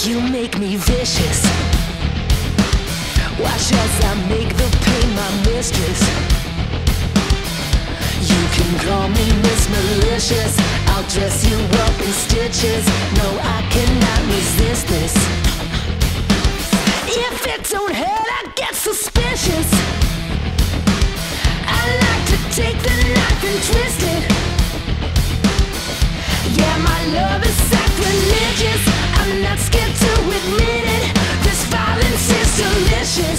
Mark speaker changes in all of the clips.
Speaker 1: You make me vicious. Watch as I make the pain my mistress. You can call me Miss Malicious. I'll dress you up in stitches. No, I cannot resist this. If it don't hurt, I get suspicious. I like to take the knife and twist it. Yeah, my love is sacrilegious. I'm not scared to admit it. This violence is delicious.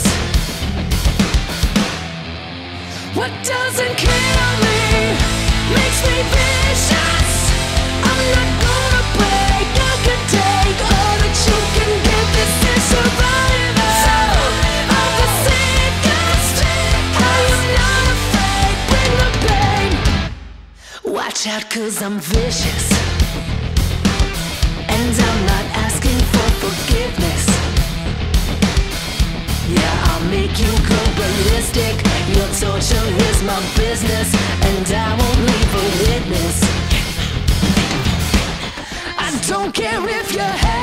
Speaker 1: What doesn't kill me makes me vicious. I'm not gonna break. You can take all that you can get. This is survival of the sickest. I am not afraid. Bring the pain. Watch out, 'cause I'm vicious. And I'm not asking for forgiveness. Yeah, I'll make you go ballistic. Your torture is my business, and I won't leave a witness. I don't care if you're